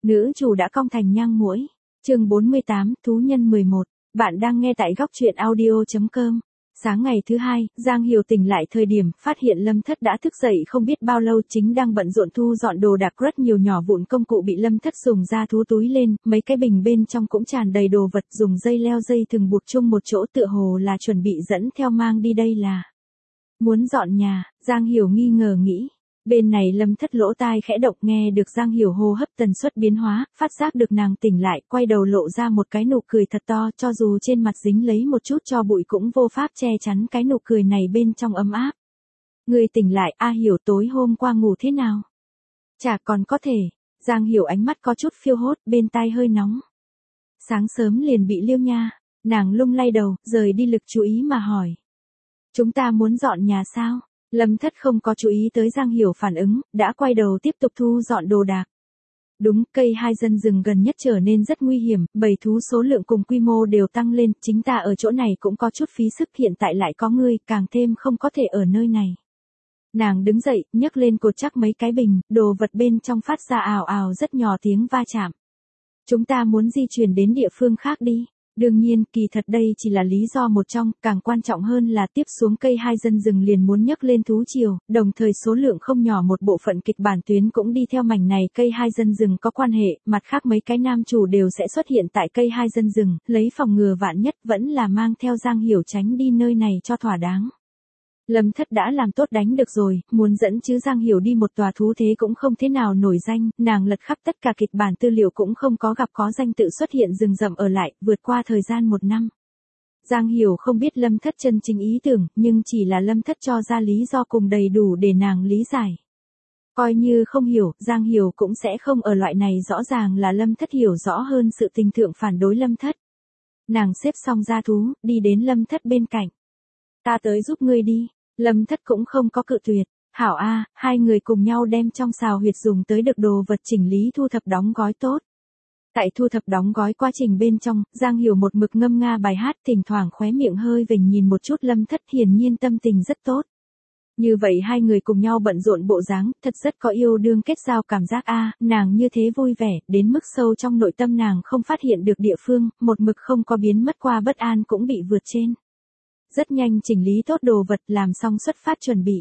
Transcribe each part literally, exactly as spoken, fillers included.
Nữ chủ đã cong thành nhang muỗi. Chương bốn mươi tám, thú nhân mười một. Bạn đang nghe tại góc truyện audio chấm com. Sáng ngày thứ hai, Giang Hiểu tỉnh lại thời điểm phát hiện Lâm Thất đã thức dậy không biết bao lâu, chính đang bận rộn thu dọn đồ đạc, rất nhiều nhỏ vụn công cụ bị Lâm Thất dùng ra thú túi lên, mấy cái bình bên trong cũng tràn đầy đồ vật dùng dây leo dây thừng buộc chung một chỗ, tựa hồ là chuẩn bị dẫn theo mang đi. Đây là muốn dọn nhà. Giang Hiểu nghi ngờ nghĩ. Bên này Lâm Thất lỗ tai khẽ động, nghe được Giang Hiểu hô hấp tần suất biến hóa, phát giác được nàng tỉnh lại, quay đầu lộ ra một cái nụ cười thật to, cho dù trên mặt dính lấy một chút tro bụi cũng vô pháp che chắn cái nụ cười này bên trong ấm áp. Người tỉnh lại, A Hiểu, tối hôm qua ngủ thế nào? Chả còn có thể. Giang Hiểu ánh mắt có chút phiêu hốt, bên tai hơi nóng. Sáng sớm liền bị liêu nha. Nàng lung lay đầu, rời đi lực chú ý mà hỏi. Chúng ta muốn dọn nhà sao? Lâm Thất không có chú ý tới Giang Hiểu phản ứng, đã quay đầu tiếp tục thu dọn đồ đạc. Đúng, cây hai dân rừng gần nhất trở nên rất nguy hiểm, bầy thú số lượng cùng quy mô đều tăng lên, chính ta ở chỗ này cũng có chút phí sức, hiện tại lại có ngươi, càng thêm không có thể ở nơi này. Nàng đứng dậy, nhấc lên cột chắc mấy cái bình, đồ vật bên trong phát ra ào ào rất nhỏ tiếng va chạm. Chúng ta muốn di chuyển đến địa phương khác đi. Đương nhiên, kỳ thật đây chỉ là lý do một trong, càng quan trọng hơn là tiếp xuống cây hai dân rừng liền muốn nhấc lên thú triều, đồng thời số lượng không nhỏ một bộ phận kịch bản tuyến cũng đi theo mảnh này cây hai dân rừng có quan hệ, mặt khác mấy cái nam chủ đều sẽ xuất hiện tại cây hai dân rừng, lấy phòng ngừa vạn nhất vẫn là mang theo Giang Hiểu tránh đi nơi này cho thỏa đáng. Lâm Thất đã làm tốt đánh được rồi, muốn dẫn chứ Giang Hiểu đi một tòa thú thế cũng không thế nào nổi danh, nàng lật khắp tất cả kịch bản tư liệu cũng không có gặp có danh tự xuất hiện rừng rậm ở lại, vượt qua thời gian một năm. Giang Hiểu không biết Lâm Thất chân chính ý tưởng, nhưng chỉ là Lâm Thất cho ra lý do cùng đầy đủ để nàng lý giải. Coi như không hiểu, Giang Hiểu cũng sẽ không ở loại này, rõ ràng là Lâm Thất hiểu rõ hơn sự tình thượng phản đối Lâm Thất. Nàng xếp xong gia thú, đi đến Lâm Thất bên cạnh. Ta tới giúp ngươi đi. Lâm Thất cũng không có cự tuyệt. Hảo A, hai người cùng nhau đem trong xào huyệt dùng tới được đồ vật chỉnh lý thu thập đóng gói tốt. Tại thu thập đóng gói quá trình bên trong, Giang Hiểu một mực ngâm nga bài hát, thỉnh thoảng khóe miệng hơi vểnh nhìn một chút Lâm Thất, hiển nhiên tâm tình rất tốt. Như vậy hai người cùng nhau bận rộn bộ dáng, thật rất có yêu đương kết giao cảm giác A, nàng như thế vui vẻ, đến mức sâu trong nội tâm nàng không phát hiện được địa phương, một mực không có biến mất qua bất an cũng bị vượt trên. Rất nhanh chỉnh lý tốt đồ vật, làm xong xuất phát chuẩn bị.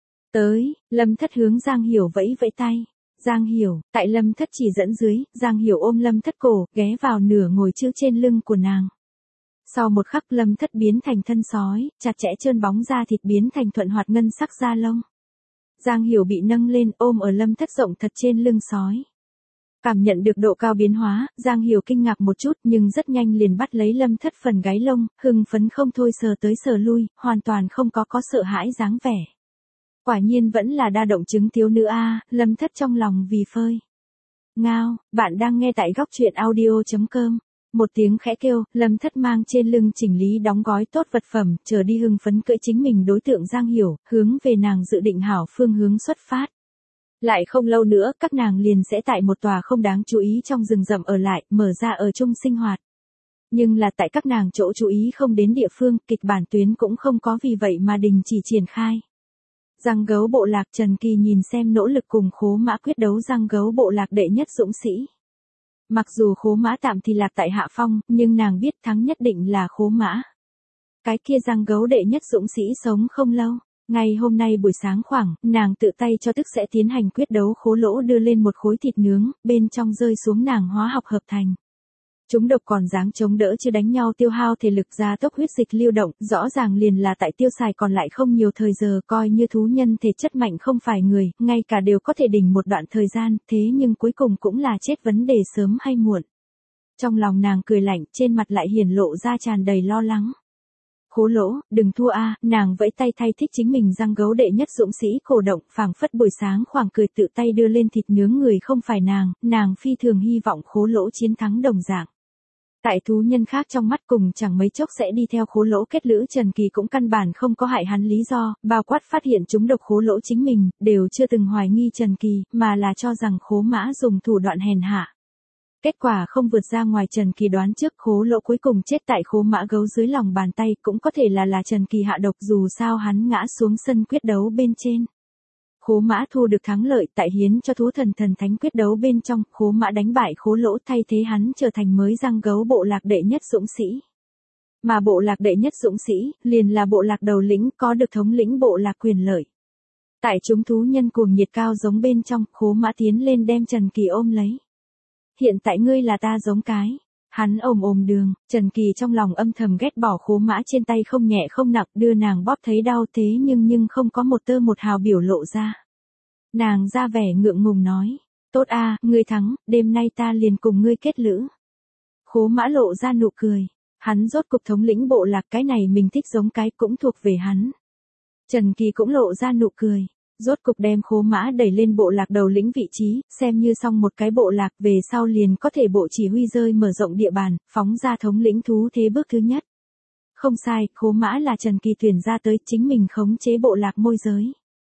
Tới, Lâm Thất hướng Giang Hiểu vẫy vẫy tay. Giang Hiểu, tại Lâm Thất chỉ dẫn dưới, Giang Hiểu ôm Lâm Thất cổ, ghé vào nửa ngồi trước trên lưng của nàng. Sau một khắc Lâm Thất biến thành thân sói, chặt chẽ trơn bóng da thịt biến thành thuận hoạt ngân sắc da lông. Giang Hiểu bị nâng lên ôm ở Lâm Thất rộng thật trên lưng sói. Cảm nhận được độ cao biến hóa, Giang Hiểu kinh ngạc một chút nhưng rất nhanh liền bắt lấy Lâm Thất phần gáy lông, hưng phấn không thôi sờ tới sờ lui, hoàn toàn không có có sợ hãi dáng vẻ. Quả nhiên vẫn là đa động chứng thiếu nữ A, Lâm Thất trong lòng vì phơi. Ngao, bạn đang nghe tại góc truyện audio chấm com. Một tiếng khẽ kêu, Lâm Thất mang trên lưng chỉnh lý đóng gói tốt vật phẩm, chờ đi hưng phấn cưỡi chính mình đối tượng Giang Hiểu, hướng về nàng dự định hảo phương hướng xuất phát. Lại không lâu nữa, các nàng liền sẽ tại một tòa không đáng chú ý trong rừng rậm ở lại, mở ra ở chung sinh hoạt. Nhưng là tại các nàng chỗ chú ý không đến địa phương, kịch bản tuyến cũng không có vì vậy mà đình chỉ triển khai. Giang gấu bộ lạc Trần Kỳ nhìn xem nỗ lực cùng Khố Mã quyết đấu Giang gấu bộ lạc đệ nhất dũng sĩ. Mặc dù Khố Mã tạm thì lạc tại hạ phong, nhưng nàng biết thắng nhất định là Khố Mã. Cái kia Giang gấu đệ nhất dũng sĩ sống không lâu. Ngày hôm nay buổi sáng khoảng, nàng tự tay cho tức sẽ tiến hành quyết đấu Khố Lỗ đưa lên một khối thịt nướng, bên trong rơi xuống nàng hóa học hợp thành. Chúng độc còn dáng chống đỡ chứ đánh nhau tiêu hao thể lực gia tốc huyết dịch lưu động, rõ ràng liền là tại tiêu xài còn lại không nhiều thời giờ, coi như thú nhân thể chất mạnh không phải người, ngay cả đều có thể đỉnh một đoạn thời gian, thế nhưng cuối cùng cũng là chết vấn đề sớm hay muộn. Trong lòng nàng cười lạnh, trên mặt lại hiển lộ ra tràn đầy lo lắng. Khố Lỗ, đừng thua a, nàng vẫy tay thay thích chính mình Giang gấu đệ nhất dũng sĩ cổ động, phảng phất buổi sáng khoảng cười tự tay đưa lên thịt nướng người không phải nàng, nàng phi thường hy vọng Khố Lỗ chiến thắng đồng dạng. Tại thú nhân khác trong mắt cùng chẳng mấy chốc sẽ đi theo Khố Lỗ kết lữ Trần Kỳ cũng căn bản không có hại hắn lý do, bao quát phát hiện chúng độc Khố Lỗ chính mình, đều chưa từng hoài nghi Trần Kỳ, mà là cho rằng Khố Mã dùng thủ đoạn hèn hạ. Kết quả không vượt ra ngoài Trần Kỳ đoán trước, Khố Lỗ cuối cùng chết tại Khố Mã gấu dưới lòng bàn tay, cũng có thể là là Trần Kỳ hạ độc, dù sao hắn ngã xuống sân quyết đấu bên trên. Khố Mã thu được thắng lợi tại hiến cho thú thần thần thánh quyết đấu bên trong, Khố Mã đánh bại Khố Lỗ thay thế hắn trở thành mới Giang Gấu bộ lạc đệ nhất dũng sĩ. Mà bộ lạc đệ nhất dũng sĩ, liền là bộ lạc đầu lĩnh có được thống lĩnh bộ lạc quyền lợi. Tại chúng thú nhân cuồng nhiệt cao giống bên trong, Khố Mã tiến lên đem Trần Kỳ ôm lấy. Hiện tại ngươi là ta giống cái. Hắn ồm ồm đường, Trần Kỳ trong lòng âm thầm ghét bỏ Khố Mã trên tay không nhẹ không nặng, đưa nàng bóp thấy đau thế nhưng nhưng không có một tơ một hào biểu lộ ra. Nàng ra vẻ ngượng ngùng nói, tốt a, ngươi thắng, đêm nay ta liền cùng ngươi kết lữ. Khố Mã lộ ra nụ cười, hắn rốt cục thống lĩnh bộ lạc, cái này mình thích giống cái cũng thuộc về hắn. Trần Kỳ cũng lộ ra nụ cười, rốt cục đem Khố Mã đẩy lên bộ lạc đầu lĩnh vị trí, xem như xong một cái bộ lạc, về sau liền có thể bộ chỉ huy rơi mở rộng địa bàn, phóng ra thống lĩnh thú thế bước thứ nhất. Không sai, Khố Mã là Trần Kỳ tuyển ra tới, chính mình khống chế bộ lạc môi giới.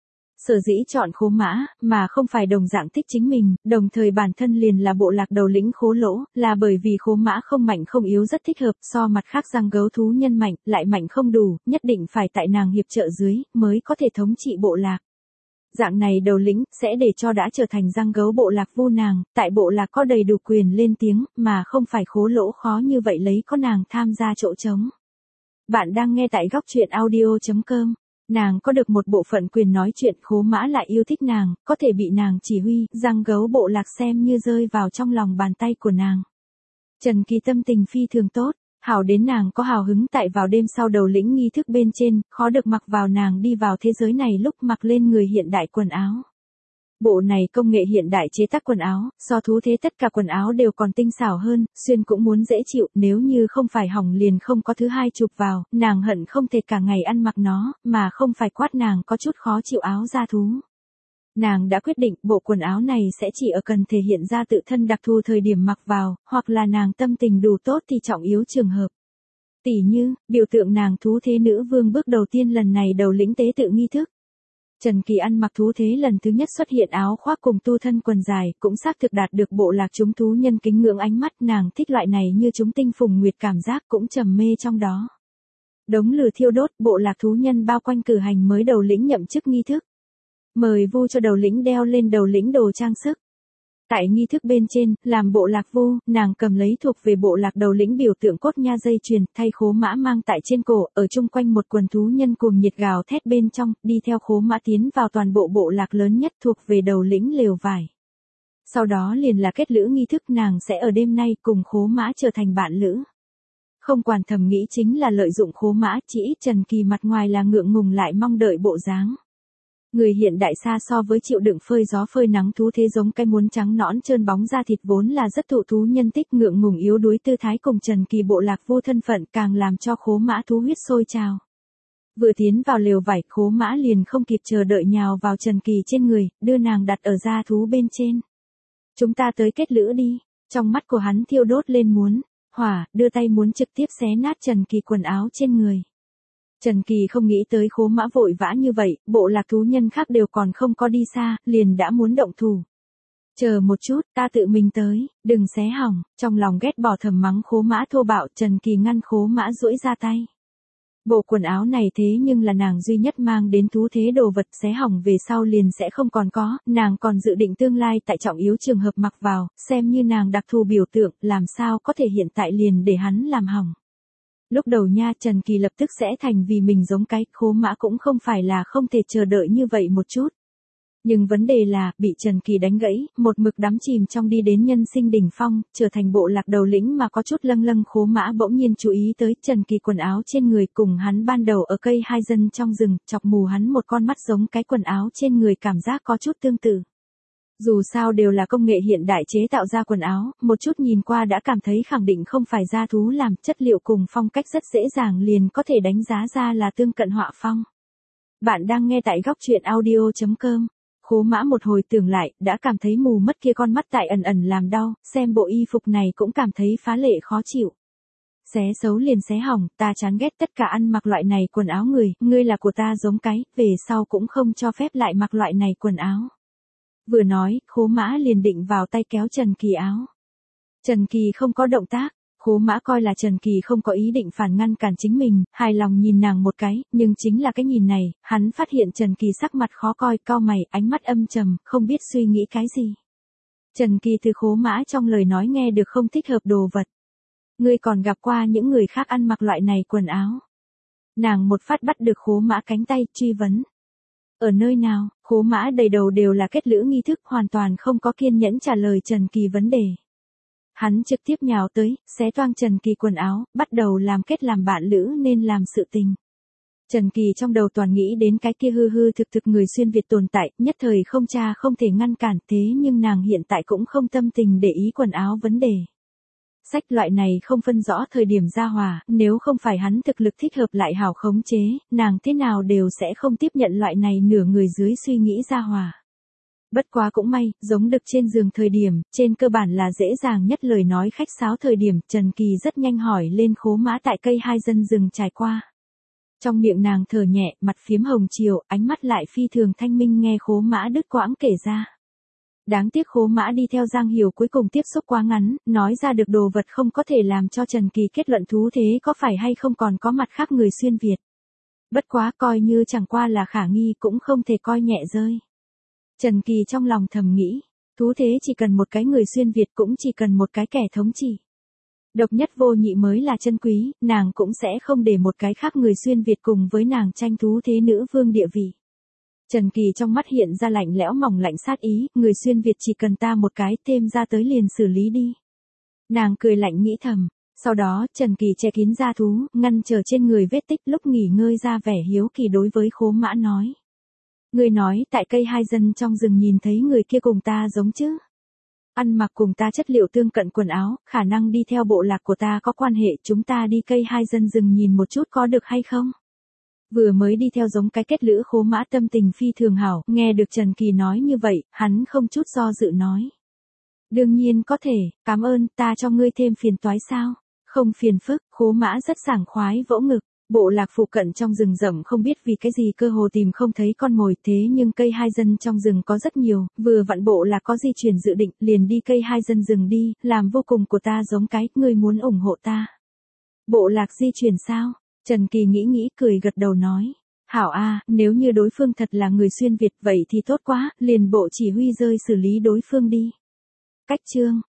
Sở dĩ chọn Khố Mã, mà không phải đồng dạng thích chính mình, đồng thời bản thân liền là bộ lạc đầu lĩnh Khố Lỗ, là bởi vì Khố Mã không mạnh không yếu rất thích hợp, so mặt khác Giang Gấu thú nhân mạnh, lại mạnh không đủ, nhất định phải tại nàng hiệp trợ dưới, mới có thể thống trị bộ lạc. Dạng này đầu lĩnh, sẽ để cho đã trở thành Giang Gấu bộ lạc vu nàng, tại bộ lạc có đầy đủ quyền lên tiếng, mà không phải Khố Lỗ khó như vậy lấy có nàng tham gia chỗ trống. Bạn đang nghe tại góc truyện audio chấm com. Nàng có được một bộ phận quyền nói chuyện, Khố Mã lại yêu thích nàng, có thể bị nàng chỉ huy, Giang Gấu bộ lạc xem như rơi vào trong lòng bàn tay của nàng. Trần Kỳ tâm tình phi thường tốt, hảo đến nàng có hào hứng tại vào đêm sau đầu lĩnh nghi thức bên trên, khó được mặc vào nàng đi vào thế giới này lúc mặc lên người hiện đại quần áo. Bộ này công nghệ hiện đại chế tác quần áo, so thú thế tất cả quần áo đều còn tinh xảo hơn, xuyên cũng muốn dễ chịu, nếu như không phải hỏng liền không có thứ hai chụp vào, nàng hận không thể cả ngày ăn mặc nó, mà không phải quát nàng có chút khó chịu áo da thú. Nàng đã quyết định bộ quần áo này sẽ chỉ ở cần thể hiện ra tự thân đặc thù thời điểm mặc vào, hoặc là nàng tâm tình đủ tốt thì trọng yếu trường hợp. Tỉ như, biểu tượng nàng thú thế nữ vương bước đầu tiên lần này đầu lĩnh tế tự nghi thức. Trần Kỳ ăn mặc thú thế lần thứ nhất xuất hiện áo khoác cùng tu thân quần dài, cũng xác thực đạt được bộ lạc chúng thú nhân kính ngưỡng ánh mắt, nàng thích loại này như chúng tinh phùng nguyệt cảm giác, cũng trầm mê trong đó. Đống lửa thiêu đốt, bộ lạc thú nhân bao quanh cử hành mới đầu lĩnh nhậm chức nghi thức. Mời vu cho đầu lĩnh đeo lên đầu lĩnh đồ trang sức. Tại nghi thức bên trên, làm bộ lạc vu, nàng cầm lấy thuộc về bộ lạc đầu lĩnh biểu tượng cốt nha dây chuyền, thay Khố Mã mang tại trên cổ, ở chung quanh một quần thú nhân cuồng nhiệt gào thét bên trong, đi theo Khố Mã tiến vào toàn bộ bộ lạc lớn nhất thuộc về đầu lĩnh lều vải. Sau đó liền là kết lữ nghi thức, nàng sẽ ở đêm nay cùng Khố Mã trở thành bạn lữ. Không quản thầm nghĩ chính là lợi dụng Khố Mã, chỉ ít Trần Kỳ mặt ngoài là ngượng ngùng lại mong đợi bộ dáng. Người hiện đại xa so với chịu đựng phơi gió phơi nắng thú thế giống cái muốn trắng nõn trơn bóng da thịt vốn là rất thụ thú nhân tích, ngượng ngùng yếu đuối tư thái cùng Trần Kỳ bộ lạc vô thân phận càng làm cho Khố Mã thú huyết sôi trào. Vừa tiến vào lều vải, Khố Mã liền không kịp chờ đợi nhào vào Trần Kỳ trên người, đưa nàng đặt ở da thú bên trên. Chúng ta tới kết lữ đi, trong mắt của hắn thiêu đốt lên muốn hỏa, đưa tay muốn trực tiếp xé nát Trần Kỳ quần áo trên người. Trần Kỳ không nghĩ tới Khố Mã vội vã như vậy, bộ lạc thú nhân khác đều còn không có đi xa, liền đã muốn động thủ. Chờ một chút, ta tự mình tới, đừng xé hỏng, trong lòng ghét bỏ thầm mắng Khố Mã thô bạo, Trần Kỳ ngăn Khố Mã duỗi ra tay. Bộ quần áo này thế nhưng là nàng duy nhất mang đến thú thế đồ vật, xé hỏng về sau liền sẽ không còn có, nàng còn dự định tương lai tại trọng yếu trường hợp mặc vào, xem như nàng đặc thù biểu tượng, làm sao có thể hiện tại liền để hắn làm hỏng. Lúc đầu nha, Trần Kỳ lập tức sẽ thành vì mình giống cái, Khố Mã cũng không phải là không thể chờ đợi như vậy một chút. Nhưng vấn đề là, bị Trần Kỳ đánh gãy, một mực đắm chìm trong đi đến nhân sinh đỉnh phong, trở thành bộ lạc đầu lĩnh mà có chút lâng lâng. Khố Mã bỗng nhiên chú ý tới Trần Kỳ quần áo trên người cùng hắn ban đầu ở cây hai dân trong rừng, chọc mù hắn một con mắt giống cái quần áo trên người cảm giác có chút tương tự. Dù sao đều là công nghệ hiện đại chế tạo ra quần áo, một chút nhìn qua đã cảm thấy khẳng định không phải da thú làm, chất liệu cùng phong cách rất dễ dàng liền có thể đánh giá ra là tương cận họa phong. Bạn đang nghe tại góc truyện audio chấm com. Khố Mã một hồi tưởng lại, đã cảm thấy mù mất kia con mắt tại ẩn ẩn làm đau, xem bộ y phục này cũng cảm thấy phá lệ khó chịu. Xé xấu liền xé hỏng, ta chán ghét tất cả ăn mặc loại này quần áo người, ngươi là của ta giống cái, về sau cũng không cho phép lại mặc loại này quần áo. Vừa nói, Khố Mã liền định vào tay kéo Trần Kỳ áo. Trần Kỳ không có động tác, Khố Mã coi là Trần Kỳ không có ý định phản ngăn cản chính mình, hài lòng nhìn nàng một cái, nhưng chính là cái nhìn này, hắn phát hiện Trần Kỳ sắc mặt khó coi, cau mày, ánh mắt âm trầm, không biết suy nghĩ cái gì. Trần Kỳ từ Khố Mã trong lời nói nghe được không thích hợp đồ vật. Ngươi còn gặp qua những người khác ăn mặc loại này quần áo. Nàng một phát bắt được Khố Mã cánh tay, truy vấn. Ở nơi nào? Khố Mã đầy đầu đều là kết lữ nghi thức, hoàn toàn không có kiên nhẫn trả lời Trần Kỳ vấn đề. Hắn trực tiếp nhào tới, xé toang Trần Kỳ quần áo, bắt đầu làm kết làm bạn lữ nên làm sự tình. Trần Kỳ trong đầu toàn nghĩ đến cái kia hư hư thực thực người xuyên Việt tồn tại, nhất thời không cha không thể ngăn cản, thế nhưng nàng hiện tại cũng không tâm tình để ý quần áo vấn đề. Sách loại này không phân rõ thời điểm ra hòa, nếu không phải hắn thực lực thích hợp lại hảo khống chế, nàng thế nào đều sẽ không tiếp nhận loại này nửa người dưới suy nghĩ ra hòa. Bất quá cũng may, giống được trên giường thời điểm, trên cơ bản là dễ dàng nhất lời nói khách sáo thời điểm, Trần Kỳ rất nhanh hỏi lên Khố Mã tại cây hai dân rừng trải qua. Trong miệng nàng thở nhẹ, mặt phiếm hồng chiều, ánh mắt lại phi thường thanh minh nghe Khố Mã đứt quãng kể ra. Đáng tiếc Khố Mã đi theo Giang Hiểu cuối cùng tiếp xúc quá ngắn, nói ra được đồ vật không có thể làm cho Trần Kỳ kết luận thú thế có phải hay không còn có mặt khác người xuyên Việt. Bất quá coi như chẳng qua là khả nghi cũng không thể coi nhẹ rơi. Trần Kỳ trong lòng thầm nghĩ, thú thế chỉ cần một cái người xuyên Việt cũng chỉ cần một cái kẻ thống trị. Độc nhất vô nhị mới là chân quý, nàng cũng sẽ không để một cái khác người xuyên Việt cùng với nàng tranh thú thế nữ vương địa vị. Trần Kỳ trong mắt hiện ra lạnh lẽo mỏng lạnh sát ý, người xuyên Việt chỉ cần ta một cái thêm ra tới liền xử lý đi. Nàng cười lạnh nghĩ thầm, sau đó Trần Kỳ che kín da thú, ngăn trở trên người vết tích lúc nghỉ ngơi ra vẻ hiếu kỳ đối với Khố Mã nói. Người nói tại cây hai dân trong rừng nhìn thấy người kia cùng ta giống chứ. Ăn mặc cùng ta chất liệu tương cận quần áo, khả năng đi theo bộ lạc của ta có quan hệ, chúng ta đi cây hai dân rừng nhìn một chút có được hay không? Vừa mới đi theo giống cái kết lữ Khố Mã tâm tình phi thường hảo, nghe được Trần Kỳ nói như vậy, hắn không chút do dự nói. Đương nhiên có thể, cảm ơn, ta cho ngươi thêm phiền toái sao? Không phiền phức, Khố Mã rất sảng khoái vỗ ngực. Bộ lạc phụ cận trong rừng rậm không biết vì cái gì cơ hồ tìm không thấy con mồi, thế nhưng cây hai dân trong rừng có rất nhiều, vừa vặn bộ lạc có di chuyển dự định, liền đi cây hai dân rừng đi, làm vô cùng của ta giống cái, ngươi muốn ủng hộ ta. Bộ lạc di chuyển sao? Trần Kỳ nghĩ nghĩ cười gật đầu nói. Hảo a, nếu như đối phương thật là người xuyên Việt vậy thì tốt quá, liền bộ chỉ huy rơi xử lý đối phương đi. Cách chương.